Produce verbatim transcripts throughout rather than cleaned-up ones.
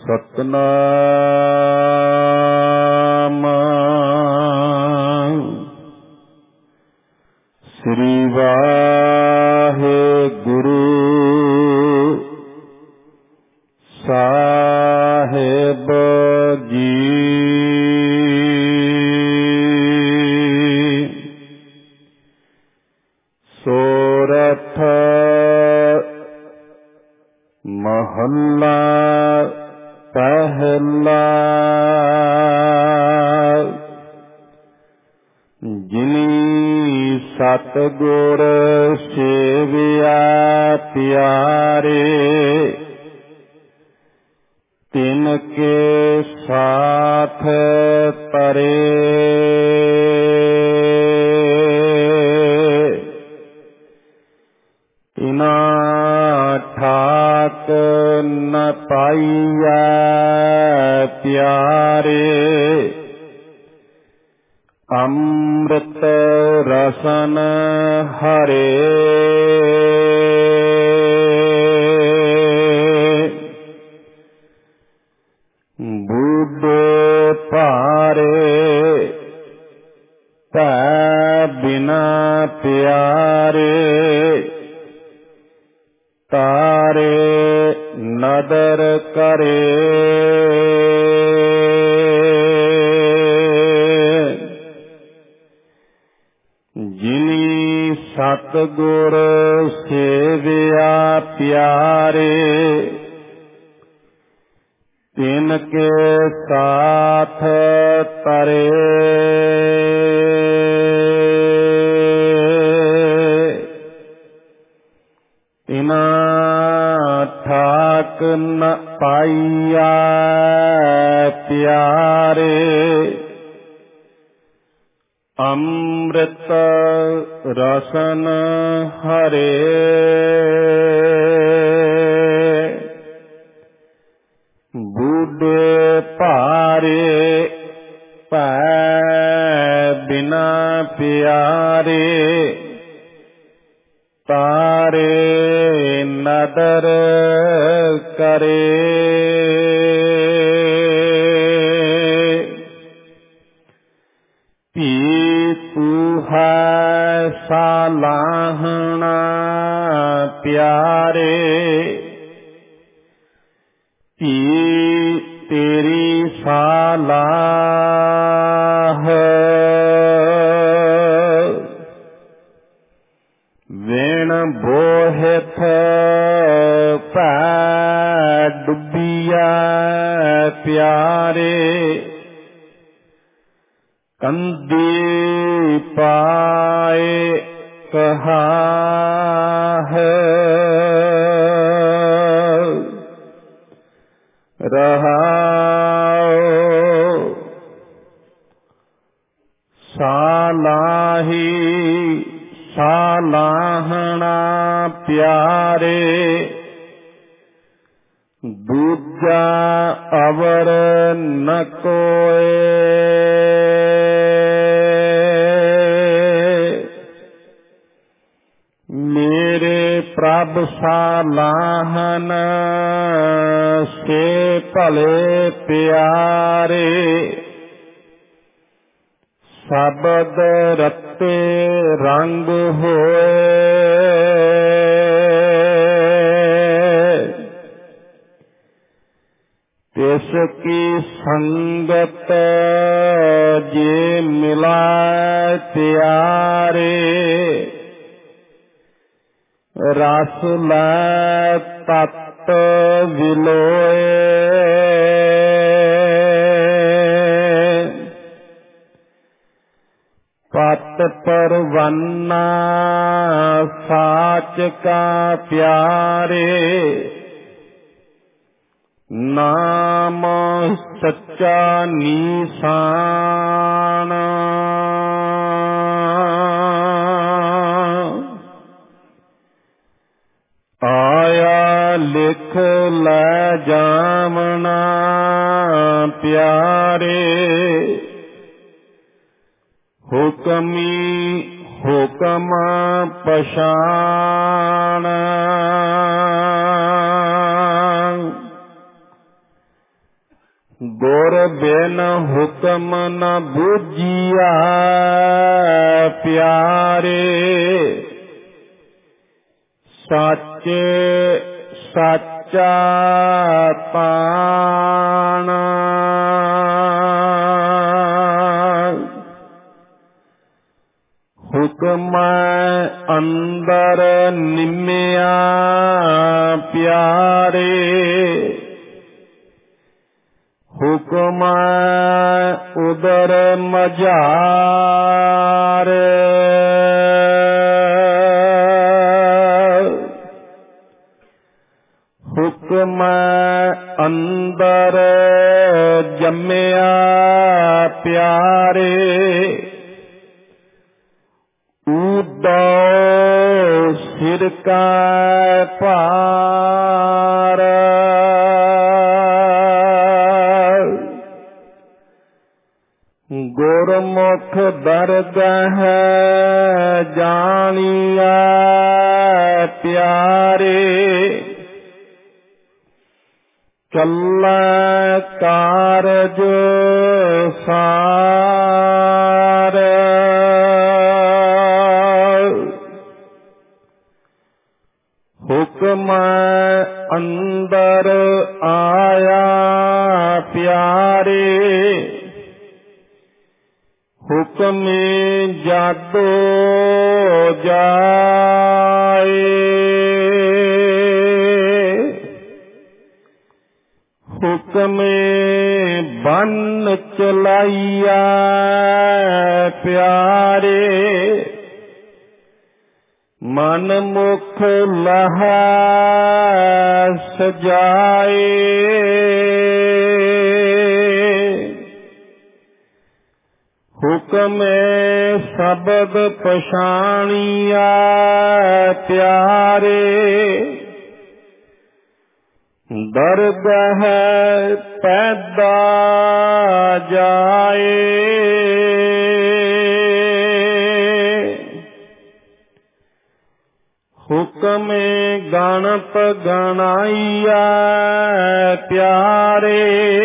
ਸਤਨਾਮ ਸ੍ਰੀ ਵਾਹਿਗੁਰੂ ਸਾਹਿਬ ਜੀ। ਸੋਰਠ ਮਹੱਲਾ ਪਹਿਲਾ। ਜਿਨੀ ਸਤਿਗੁਰ ਸੇਵਿਆ ਪਿਆਰੇ, ਤਿਨ ਕੇ ਸਾਥ ਤਰੇ। ਤਿਨਾ ਠਾਕ ਨ ਪਾਈਐ ਪਿਆਰੇ, ਅੰਮ੍ਰਿਤ ਰਸਨ ਹਰੇ। ਬੁੱਢੇ ਭਾਰੇ ਭੈ ਬਿਨਾ ਪਿਆਰੇ, ਤਾਰੇ ਨਦਰ ਕਰੇ। ਜਿਨੀ ਸਤਿਗੁਰ ਸੇਵਿਆ ਪਿਆਰੇ, ਤਿਨ ਕੇ ਸਾਥ ਤਰੇ। ਤਿਨਾ ਠਾਕ ਨ ਪਾਈਐ ਪਿਆਰੇ, ਅੰਮ੍ਰਿਤ ਰਸਨ ਹਰੇ। ਬੁੱਢੇ ਭਾਰੇ ਭੈ ਬਿਨਾ ਪਿਆਰੇ, ਤਾਰੇ ਨਦਰ ਕਰੇ। ਭੀ ਤੂੰ ਹੈ ਸਾਲਾਹਣਾ ਪਿਆਰੇ, ਭੀ ਤੇਰੀ ਸਾਲਾਹ। ਵਿਣ ਬੋਹਿਥ ਭੈ ਡੁੱਬੀਐ ਪਿਆਰੇ, ਕੰਦੀ ਪਾਏ ਕਹਾਹ। ਰਹਾਉ ਸਾਲਾਹੀ ਸਾਲਾਹਣਾ ਪਿਆਰੇ, ਦੂਜਾ ਅਵਰ ਨ ਕੋਇ। ਮੇਰੇ ਪ੍ਰਭ ਸਾਲਾਹਨ ਸੇ ਭਲੇ ਪਿਆਰੇ, ਸ਼ਬਦ ਰਤੇ ਰੰਗ ਹੋਏ। ਤਿਸ ਕੀ ਸੰਗਤ ਜੇ ਮਿਲਾਇ ਪਿਆਰੇ, ਰਸ ਲੈ ਤਤ ਵਿਲੋਏ। ਪਤ ਪਰਵਾਨਾ ਸਾਚ ਕਾ ਪਿਆਰੇ, ਨਾਮ ਸੱਚਾ ਨੀਸਾਨ। ਆਇਆ ਲਿਖ ਲੈ ਜਾਵਣਾ ਪਿਆਰੇ, ਹੁਕਮੀ ਹੁਕਮ ਪਛਾਣ। ਗੁਰ ਬਿਨ ਹੁਕਮ ਨ ਬੂਝੀਆ ਪਿਆਰੇ, ਸੱਚ ਸਾਚਾ ਤਾਣ। ਹੁਕਮ ਅੰਦਰ ਨਿਮਿਆ ਪਿਆਰੇ, ਹੁਕਮ ਉਦਰ ਮਝਾਰ। ਹੁਕਮ ਅੰਦਰ ਜੰਮਿਆ ਪਿਆਰੇ, ਊਦੋ ਸਿਰ ਕਾ ਭਾਰ। ਗੁਰਮੁਖ ਦਰਗਹ ਜਾਣੀਐ ਪਿਆਰੇ, ਚੱਲੈ ਕਾਰਜ ਸਾਰ। ਹੁਕਮ ਅੰਦਰ ਆਇਆ ਪਿਆਰੇ, ਹੁਕਮੇ ਜਾਦੋ ਜਾਏ। ਹੁਕਮੇ ਬੰਨ ਚਲਾਈਆ ਪਿਆਰੇ, ਮਨ ਮੁਖ ਲਹਾ ਸਜਾਏ। ਹੁਕਮੇ ਸ਼ਬਦ ਪਛਾਣੀਆ ਪਿਆਰੇ, ਦਰਗਹ ਪੈਦਾ ਜਾਏ। ਹੁਕਮੇ ਗਣਪ ਗਣਾਈਆ ਪਿਆਰੇ,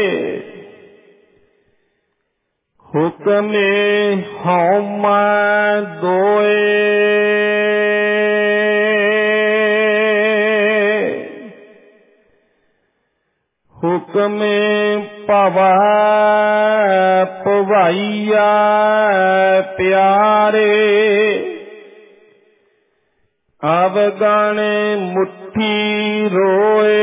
ਹੁਕਮੇ ਹਉਮੈ ਦੋਏ। ਹੁਕਮੇ ਭਵੈ ਭਵਾਈਆ ਪਿਆਰੇ, ਅਵਗਣ ਮੁੱਠੀ ਰੋਏ।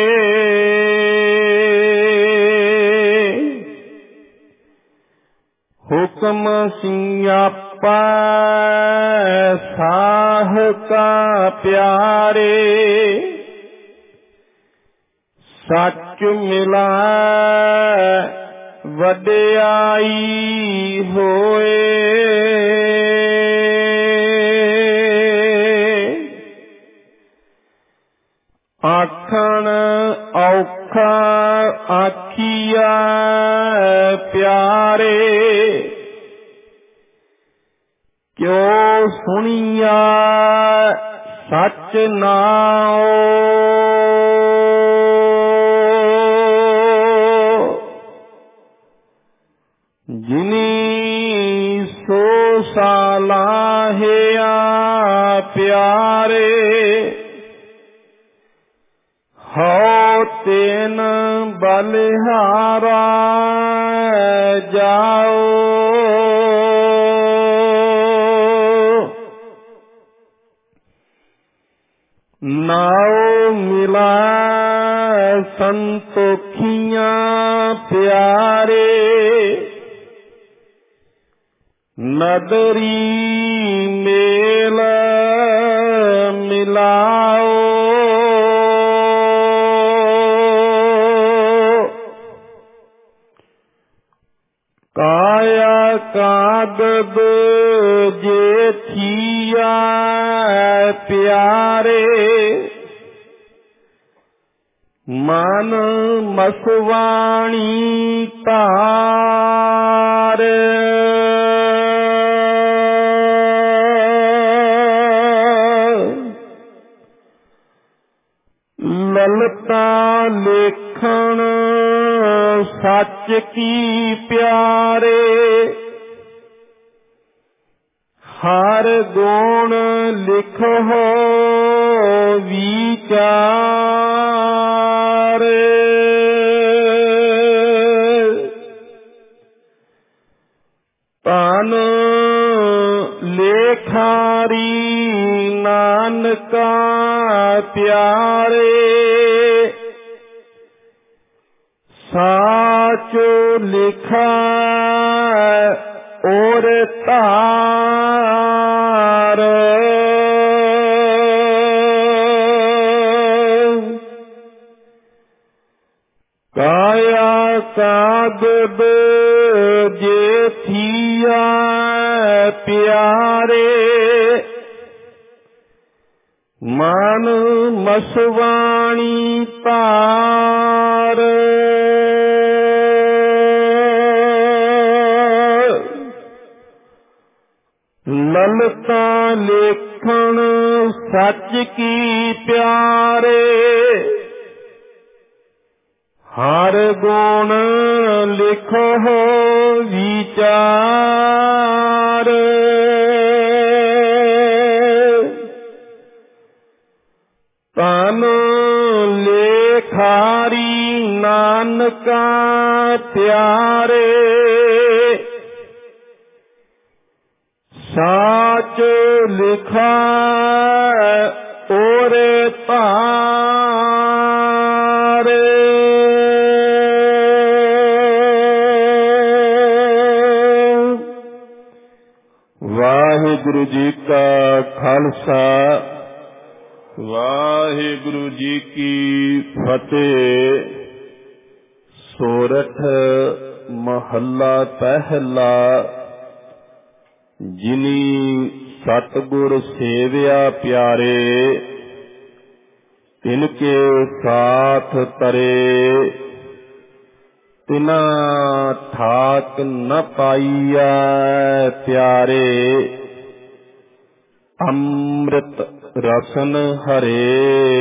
ਹੁਕਮ ਸਿਆਪਾ ਸਾਹ ਕਾ ਪਿਆਰੇ, ਸੱਚ ਮਿਲਾਇ ਵਡਿਆਈ ਹੋਏ। ਆਖਣ ਔਖਾ ਆਖੀਆ ਪਿਆਰੇ, ਕਿਉ ਸੁਣੀਆ ਸੱਚ ਨਾਉ। ਜਿਨੀ ਸੋ ਸਾਲਾਹਿਆ ਪਿਆਰੇ, ਹਉ ਤੈਨ ਬਲਿਹਾਰਾ ਜਾਓ। ਨਾਉ ਮਿਲਾ ਸੰਤੋਖੀਆਂ ਪਿਆਰੇ, ਨਦਰੀ ਮੇਲ ਮਿਲਾਓ। ਕਾਇਆ ਕਾਗਦ ਜੇਠੀਆ ਪਿਆਰੇ, ਮਨ ਮਸਵਾਣੀ ਧਾਰ। ਲਲਤਾ ਲੇਖਣ सच की प्यारे हर गुण लिखो विचार तन लेखारी नानका प्यारे साचो लिखा और तार काया कागद जे थिया प्यारे मन मसवाणी तार ललता लेखन सच की प्यारे हर गुण लिखो विचार तन लेखारी नानका प्यारे साच लिखा और तार वाहिगुरु जी का खालसा वाहिगुरु जी की फतेह। सोरठ महला पहला। जिनी सतगुर सेविया प्यारे तिनके साथ तरे तिना ठाक न पाइया प्यारे अमृत रसन हरे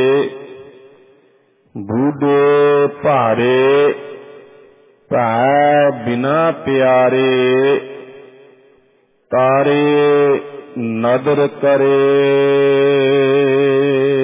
बूढ़े भारे भै बिना प्यारे तारे नदर करे